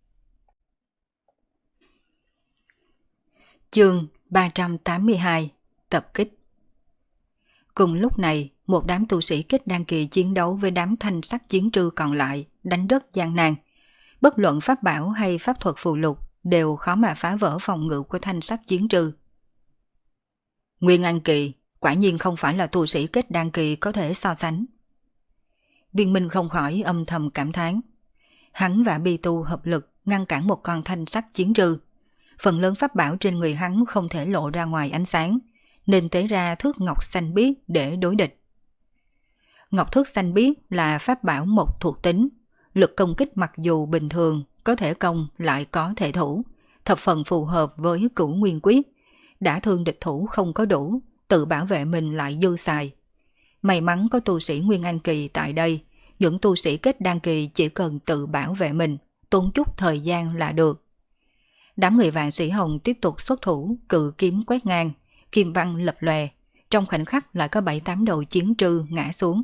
Chương 382 Tập kích. Cùng lúc này, một đám tu sĩ kết đan kỳ chiến đấu với đám thanh sắc chiến trư còn lại, đánh rất gian nan. Bất luận pháp bảo hay pháp thuật phù lục đều khó mà phá vỡ phòng ngự của thanh sắc chiến trư. Nguyên Anh kỳ quả nhiên không phải là tu sĩ kết đan kỳ có thể so sánh. Viên Minh không khỏi âm thầm cảm thán. Hắn và Bi Tu hợp lực ngăn cản một con thanh sắc chiến trư. Phần lớn pháp bảo trên người hắn không thể lộ ra ngoài ánh sáng, nên tế ra thước ngọc xanh biếc để đối địch. Ngọc thước xanh biếc là pháp bảo một thuộc tính, lực công kích mặc dù bình thường, có thể công lại có thể thủ, thập phần phù hợp với Cửu Nguyên Quyết. Đã thương địch thủ không có đủ, tự bảo vệ mình lại dư xài. May mắn có tu sĩ Nguyên Anh kỳ tại đây, những tu sĩ kết đan kỳ chỉ cần tự bảo vệ mình, tốn chút thời gian là được. Đám người Vạn Sĩ Hồng tiếp tục xuất thủ, cự kiếm quét ngang, kim văn lập lòe, trong khoảnh khắc lại có 7-8 đầu chiến trư ngã xuống.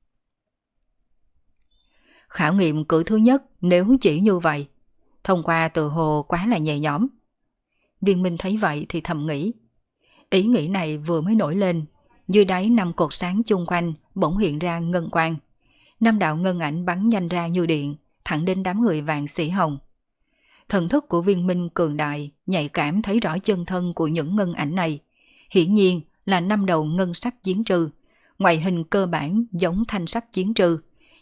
Khảo nghiệm cử thứ nhất nếu chỉ như vậy, thông qua từ hồ quá là nhẹ nhõm. Viên Minh thấy vậy thì thầm nghĩ. Ý nghĩ này vừa mới nổi lên, dưới đáy 5 cột sáng chung quanh bỗng hiện ra ngân quang. 5 đạo ngân ảnh bắn nhanh ra như điện, thẳng đến đám người Vạn Sĩ Hồng. Thần thức của Viên Minh cường đại, nhạy cảm thấy rõ chân thân của những ngân ảnh này. Hiển nhiên là 5 đầu ngân sắc chiến trư, ngoại hình cơ bản giống thanh sắc chiến trư,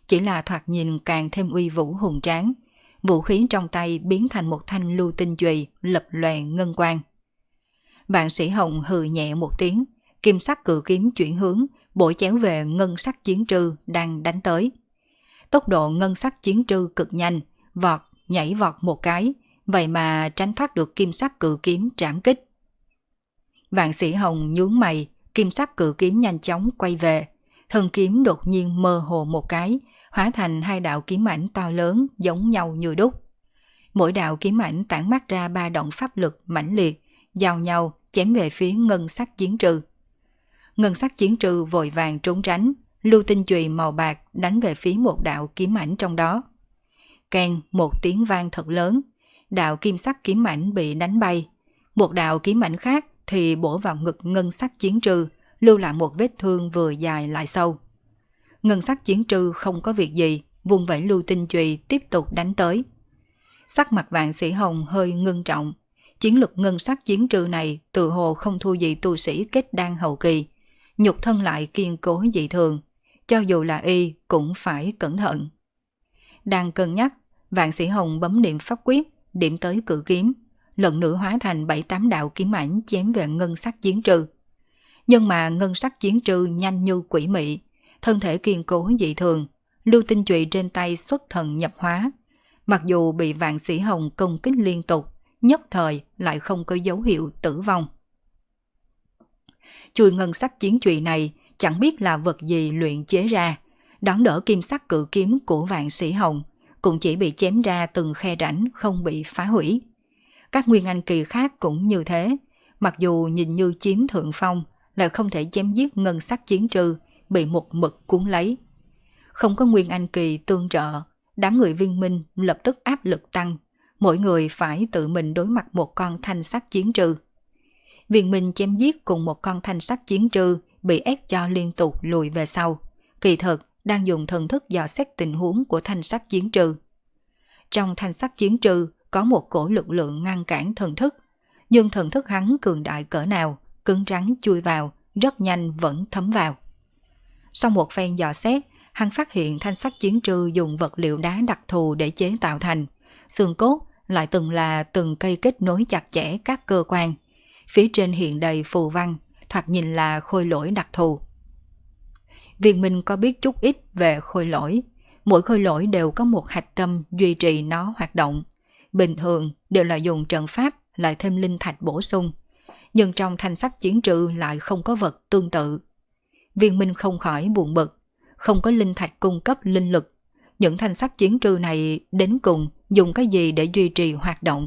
chỉ là thoạt nhìn càng thêm uy vũ hùng tráng. Vũ khí trong tay biến thành một thanh lưu tinh chùy lập lòe ngân quang. Vạn Sĩ Hồng hừ nhẹ một tiếng, kim sắc cự kiếm chuyển hướng, bổ chéo về ngân sắc chiến trư đang đánh tới. Tốc độ ngân sắc chiến trư cực nhanh, nhảy vọt một cái, vậy mà tránh thoát được kim sắc cự kiếm trảm kích. Vạn Sĩ Hồng nhướng mày, kim sắc cự kiếm nhanh chóng quay về, thân kiếm đột nhiên mơ hồ một cái, hóa thành hai đạo kiếm ảnh to lớn giống nhau như đúc. Mỗi đạo kiếm ảnh tản mát ra ba động pháp lực mãnh liệt, giao nhau chém về phía ngân sắc chiến trư. Ngân sắc chiến trư vội vàng trốn tránh, lưu tinh chùy màu bạc đánh về phía một đạo kiếm ảnh trong đó. Keng một tiếng vang thật lớn, đạo kim sắc kiếm ảnh bị đánh bay. Một đạo kiếm ảnh khác thì bổ vào ngực ngân sắc chiến trư, lưu lại một vết thương vừa dài lại sâu. Ngân sắc chiến trư không có việc gì, vung vẩy lưu tinh chùy tiếp tục đánh tới. Sắc mặt Vạn Sĩ Hồng hơi ngưng trọng. Chiến lực ngân sắc chiến trư này tự hồ không thua gì tu sĩ kết đan hậu kỳ, nhục thân lại kiên cố dị thường, cho dù là y cũng phải cẩn thận. Đang cân nhắc, Vạn Sĩ Hồng bấm niệm pháp quyết, điểm tới cự kiếm, lần nữa hóa thành 7-8 đạo kiếm ảnh chém về ngân sắc chiến trư. Nhưng mà ngân sắc chiến trư nhanh như quỷ mị, thân thể kiên cố dị thường, lưu tinh chùy trên tay xuất thần nhập hóa. Mặc dù bị Vạn Sĩ Hồng công kích liên tục, nhất thời lại không có dấu hiệu tử vong. Chuôi ngân sắc chiến chùy này chẳng biết là vật gì luyện chế ra, đón đỡ kim sắc cự kiếm của Vạn Sĩ Hồng, cũng chỉ bị chém ra từng khe rãnh không bị phá hủy. Các nguyên anh kỳ khác cũng như thế, mặc dù nhìn như chiếm thượng phong, lại không thể chém giết ngân sắc chiến trư, bị một mực cuốn lấy. Không có nguyên anh kỳ tương trợ, đám người Viên Minh lập tức áp lực tăng, mỗi người phải tự mình đối mặt một con thanh sắc chiến trư. Viên Minh chém giết cùng một con thanh sắc chiến trư bị ép cho liên tục lùi về sau, kỳ thực đang dùng thần thức dò xét tình huống của thanh sắc chiến trư. Trong thanh sắc chiến trư có một cổ lực lượng ngăn cản thần thức, nhưng thần thức hắn cường đại cỡ nào, cứng rắn chui vào, rất nhanh vẫn thấm vào. Sau một phen dò xét, hắn phát hiện thanh sắc chiến trư dùng vật liệu đá đặc thù để chế tạo thành, xương cốt lại từng cây kết nối chặt chẽ các cơ quan, phía trên hiện đầy phù văn, thoạt nhìn là khôi lỗi đặc thù. Viên Minh có biết chút ít về khôi lỗi, mỗi khôi lỗi đều có một hạch tâm duy trì nó hoạt động, bình thường đều là dùng trận pháp lại thêm linh thạch bổ sung, nhưng trong thanh sắc chiến trư lại không có vật tương tự. Viên Minh không khỏi buồn bực, không có linh thạch cung cấp linh lực, những thanh sắc chiến trư này đến cùng dùng cái gì để duy trì hoạt động?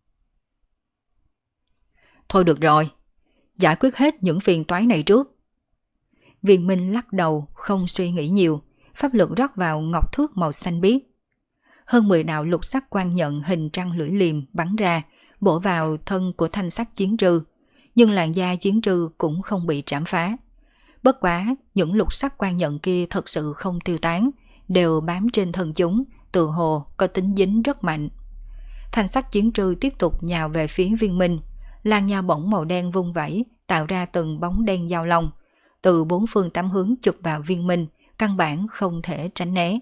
Thôi được rồi, giải quyết hết những phiền toái này trước. Viên Minh lắc đầu, không suy nghĩ nhiều, pháp lực rót vào ngọc thước màu xanh biếc. Hơn 10 đạo lục sắc quan nhận hình trăng lưỡi liềm bắn ra, bổ vào thân của thanh sắc chiến trư, nhưng làn da chiến trư cũng không bị trảm phá. Bất quá, những lục sắc quan nhận kia thật sự không tiêu tán, đều bám trên thân chúng, tự hồ có tính dính rất mạnh. Thanh sắc chiến trư tiếp tục nhào về phía Viên Minh, làn nha bổng màu đen vung vẩy, tạo ra từng bóng đen giao long, từ 4 phương 8 hướng chụp vào Viên Minh, căn bản không thể tránh né.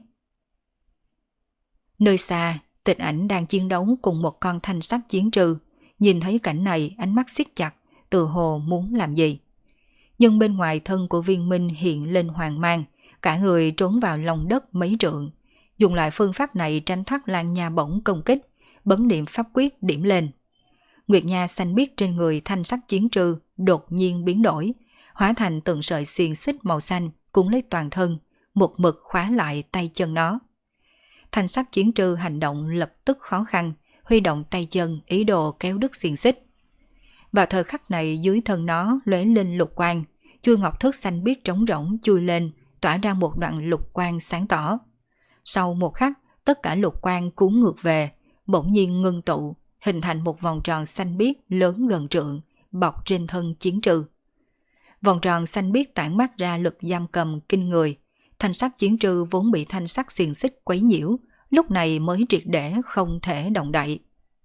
Nơi xa, Tịch Ảnh đang chiến đấu cùng một con thanh sắc chiến trư, nhìn thấy cảnh này ánh mắt siết chặt, tự hồ muốn làm gì. Nhưng bên ngoài thân của Viên Minh hiện lên hoàng mang, cả người trốn vào lòng đất mấy trượng, dùng lại phương pháp này tránh thoát lan nha bổng công kích, bấm niệm pháp quyết điểm lên. Nguyệt nha xanh biếc trên người thanh sắc chiến trư đột nhiên biến đổi, hóa thành từng sợi xiềng xích màu xanh cuốn lấy toàn thân, một mực khóa lại tay chân nó. Thanh sắc chiến trư hành động lập tức khó khăn, huy động tay chân ý đồ kéo đứt xiềng xích. Vào thời khắc này dưới thân nó lóe lên lục quang, chuôi ngọc thước xanh biếc trống rỗng chui lên, tỏa ra một đoạn lục quang sáng tỏ. Sau một khắc, tất cả lục quang cuốn ngược về, bỗng nhiên ngưng tụ, hình thành một vòng tròn xanh biếc lớn gần trượng, bọc trên thân chiến trư. Vòng tròn xanh biếc tản mát ra lực giam cầm kinh người, thanh sắc chiến trư vốn bị thanh sắc xiềng xích quấy nhiễu, lúc này mới triệt để không thể động đậy.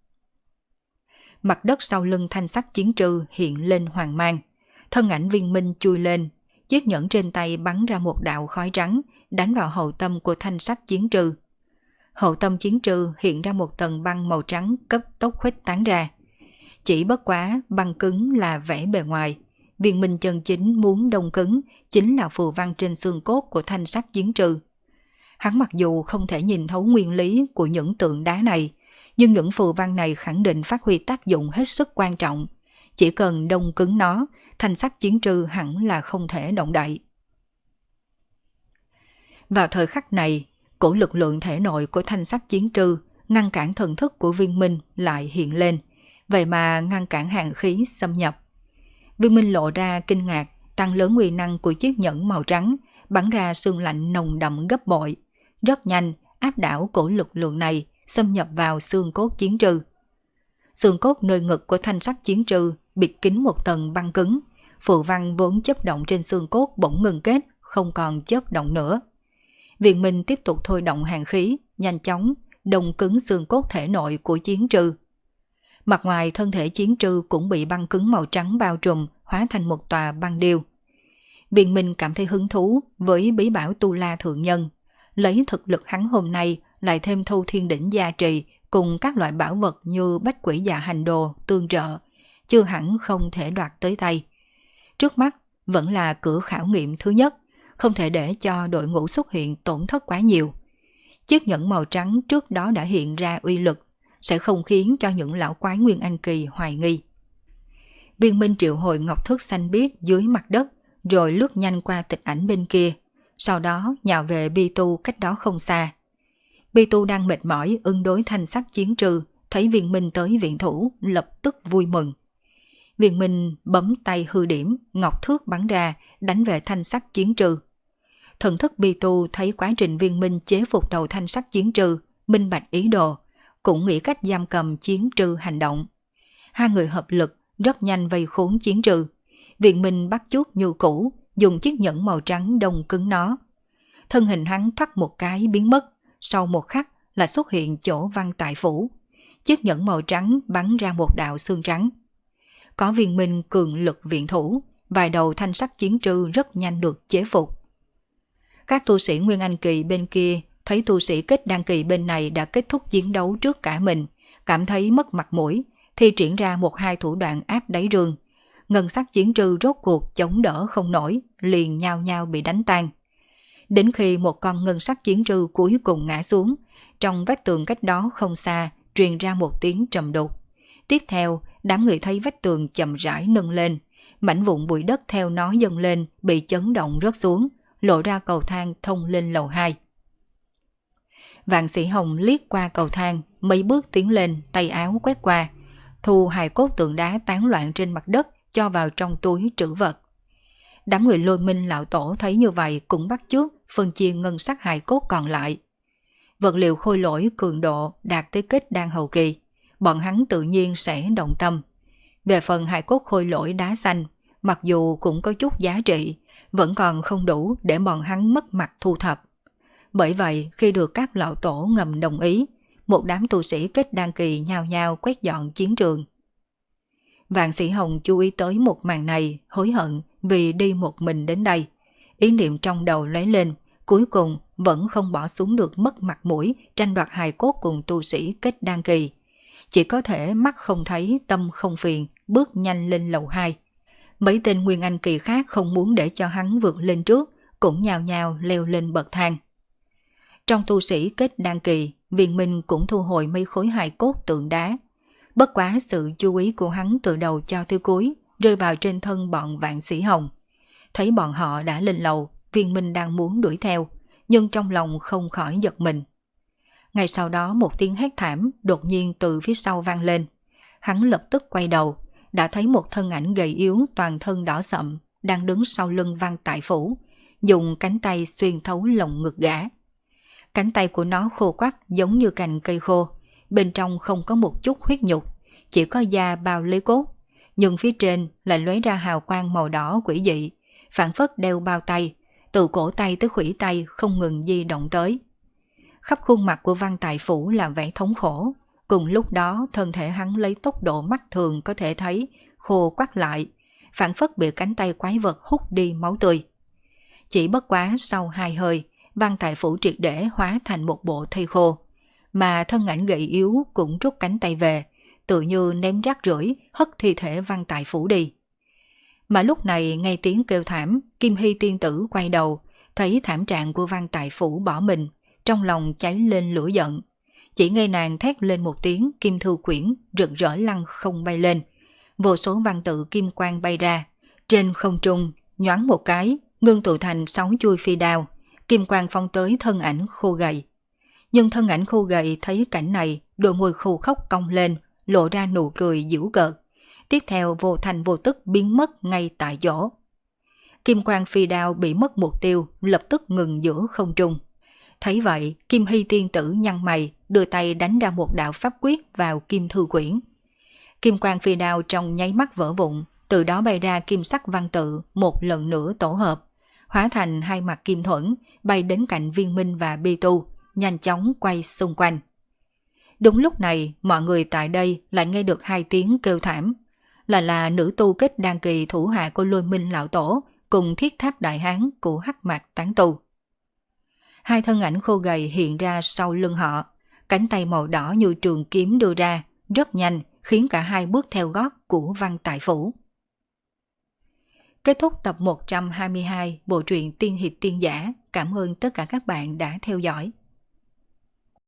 Mặt đất sau lưng thanh sắc chiến trư hiện lên hoàng mang, thân ảnh Viên Minh chui lên, chiếc nhẫn trên tay bắn ra một đạo khói trắng, đánh vào hậu tâm của thanh sắc chiến trư. Hậu tâm chiến trư hiện ra một tầng băng màu trắng cấp tốc khuếch tán ra. Chỉ bất quá băng cứng là vẻ bề ngoài, viên minh chân chính muốn đông cứng chính là phù văn trên xương cốt của thanh sắc chiến trư. Hắn mặc dù không thể nhìn thấu nguyên lý của những tượng đá này, nhưng những phù văn này khẳng định phát huy tác dụng hết sức quan trọng. Chỉ cần đông cứng nó, thanh sắc chiến trư hẳn là không thể động đậy. Vào thời khắc này, cổ lực lượng thể nội của thanh sắc chiến trư ngăn cản thần thức của viên minh lại hiện lên, vậy mà ngăn cản hàn khí xâm nhập. Viên minh lộ ra kinh ngạc, tăng lớn uy năng của chiếc nhẫn màu trắng, bắn ra sương lạnh nồng đậm gấp bội. Rất nhanh, áp đảo cổ lực lượng này, xâm nhập vào xương cốt chiến trư. Xương cốt nơi ngực của thanh sắc chiến trư bịt kín một tầng băng cứng, phù văn vốn chớp động trên xương cốt bỗng ngừng kết, không còn chớp động nữa. Viên minh tiếp tục thôi động hàn khí, nhanh chóng đông cứng xương cốt thể nội của chiến trư. Mặt ngoài thân thể chiến trư cũng bị băng cứng màu trắng bao trùm, hóa thành một tòa băng điêu. Viên minh cảm thấy hứng thú với bí bảo Tu La Thượng Nhân, lấy thực lực hắn hôm nay lại thêm Thâu Thiên Đỉnh gia trì cùng các loại bảo vật như Bách Quỷ Dạ Hành Đồ tương trợ, chưa hẳn không thể đoạt tới tay. Trước mắt vẫn là cửa khảo nghiệm thứ nhất, không thể để cho đội ngũ xuất hiện tổn thất quá nhiều. Chiếc nhẫn màu trắng trước đó đã hiện ra uy lực, sẽ không khiến cho những lão quái Nguyên Anh Kỳ hoài nghi. Viên minh triệu hồi ngọc thước xanh biếc dưới mặt đất, rồi lướt nhanh qua tịch ảnh bên kia, sau đó nhào về Bi Tu cách đó không xa. Bi Tu đang mệt mỏi ứng đối thanh sắc chiến trư, thấy viên minh tới viện thủ, lập tức vui mừng. Viên minh bấm tay hư điểm, ngọc thước bắn ra, đánh về thanh sắc chiến trư. Thần thức Bi Tu thấy quá trình viên minh chế phục đầu thanh sắc chiến trư, minh bạch ý đồ, cũng nghĩ cách giam cầm chiến trư hành động. Hai người hợp lực rất nhanh vây khốn chiến trư. Viên minh bắt chước như cũ, dùng chiếc nhẫn màu trắng đông cứng nó. Thân hình hắn thoát một cái biến mất, sau một khắc là xuất hiện chỗ Văn Tại Phủ. Chiếc nhẫn màu trắng bắn ra một đạo xương trắng. Có viên minh cường lực viện thủ, vài đầu thanh sắc chiến trư rất nhanh được chế phục. Các tu sĩ Nguyên Anh Kỳ bên kia thấy tu sĩ kết đan kỳ bên này đã kết thúc chiến đấu trước cả mình, cảm thấy mất mặt mũi, thì triển ra một hai thủ đoạn áp đáy rương. Ngân sắc chiến trư rốt cuộc chống đỡ không nổi, liền nhao nhao bị đánh tan. Đến khi một con ngân sắc chiến trư cuối cùng ngã xuống, trong vách tường cách đó không xa truyền ra một tiếng trầm đục. Tiếp theo, đám người thấy vách tường chậm rãi nâng lên, mảnh vụn bụi đất theo nó dâng lên bị chấn động rớt xuống, lộ ra cầu thang thông lên lầu 2. Vạn Sĩ Hồng liếc qua cầu thang, mấy bước tiến lên, tay áo quét qua, thu hài cốt tượng đá tán loạn trên mặt đất cho vào trong túi trữ vật. Đám người Lôi Minh lão tổ thấy như vậy cũng bắt chước phân chia ngân sắc hài cốt còn lại. Vật liệu khôi lỗi cường độ đạt tới kết đan hậu kỳ, bọn hắn tự nhiên sẽ động tâm. Về phần hài cốt khôi lỗi đá xanh, mặc dù cũng có chút giá trị, vẫn còn không đủ để bọn hắn mất mặt thu thập. Bởi vậy, khi được các lão tổ ngầm đồng ý, một đám tu sĩ kết đan kỳ nhao nhao quét dọn chiến trường. Vạn Sĩ Hồng chú ý tới một màn này, hối hận vì đi một mình đến đây. Ý niệm trong đầu lóe lên, cuối cùng vẫn không bỏ xuống được mất mặt mũi tranh đoạt hài cốt cùng tu sĩ kết đan kỳ. Chỉ có thể mắt không thấy tâm không phiền, bước nhanh lên lầu 2. Mấy tên Nguyên Anh kỳ khác không muốn để cho hắn vượt lên trước, cũng nhao nhao leo lên bậc thang. Trong tu sĩ kết đan kỳ, Viên Minh cũng thu hồi mấy khối hài cốt tượng đá. Bất quá sự chú ý của hắn từ đầu cho tới cuối rơi vào trên thân bọn Vạn Sĩ Hồng. Thấy bọn họ đã lên lầu, Viên Minh đang muốn đuổi theo, nhưng trong lòng không khỏi giật mình. Ngay sau đó một tiếng hét thảm đột nhiên từ phía sau vang lên. Hắn lập tức quay đầu, đã thấy một thân ảnh gầy yếu toàn thân đỏ sậm đang đứng sau lưng Văn Tại Phủ, dùng cánh tay xuyên thấu lồng ngực gã. Cánh tay của nó khô quắt giống như cành cây khô, bên trong không có một chút huyết nhục, chỉ có da bao lấy cốt, nhưng phía trên lại lóe ra hào quang màu đỏ quỷ dị, phảng phất đeo bao tay, từ cổ tay tới khuỷu tay không ngừng di động tới. Khắp khuôn mặt của Văn Tại Phủ là vẻ thống khổ, cùng lúc đó thân thể hắn lấy tốc độ mắt thường có thể thấy khô quắt lại, phảng phất bị cánh tay quái vật hút đi máu tươi. Chỉ bất quá sau 2 hơi, Văn Tại Phủ triệt để hóa thành một bộ thây khô, mà thân ảnh gầy yếu cũng rút cánh tay về, tự như ném rác rưởi hất thi thể Văn Tại Phủ đi. Mà lúc này nghe tiếng kêu thảm, Kim Hy tiên tử quay đầu, thấy thảm trạng của Văn Tại Phủ bỏ mình, trong lòng cháy lên lửa giận. Chỉ nghe nàng thét lên một tiếng, kim thư quyển rực rỡ lăng không bay lên. Vô số văn tự kim quang bay ra, trên không trung nhoáng một cái, ngưng tụ thành 6 chuôi phi đao, kim quang phong tới thân ảnh khô gầy. Nhưng thân ảnh khô gầy thấy cảnh này, đôi môi khô khốc cong lên, lộ ra nụ cười giễu cợt. Tiếp theo vô thành vô tức biến mất ngay tại chỗ. Kim quang phi đao bị mất mục tiêu, lập tức ngừng giữa không trung. Thấy vậy, Kim Hy tiên tử nhăn mày, đưa tay đánh ra một đạo pháp quyết vào kim thư quyển. Kim quang phi đao trong nháy mắt vỡ vụn, từ đó bay ra kim sắc văn tự một lần nữa tổ hợp, hóa thành 2 mặt kim thuẫn, bay đến cạnh Viên Minh và Bi Tu, nhanh chóng quay xung quanh. Đúng lúc này, mọi người tại đây lại nghe được 2 tiếng kêu thảm, là nữ tu kết đan kỳ thủ hạ của Lôi Minh lão tổ cùng Thiết Tháp đại hán của Hắc Mạc tán tu. 2 thân ảnh khô gầy hiện ra sau lưng họ, cánh tay màu đỏ như trường kiếm đưa ra, rất nhanh, khiến cả 2 bước theo gót của Văn Tại Phủ. Kết thúc tập 122 bộ truyện Tiên Hiệp Tiên Giả. Cảm ơn tất cả các bạn đã theo dõi.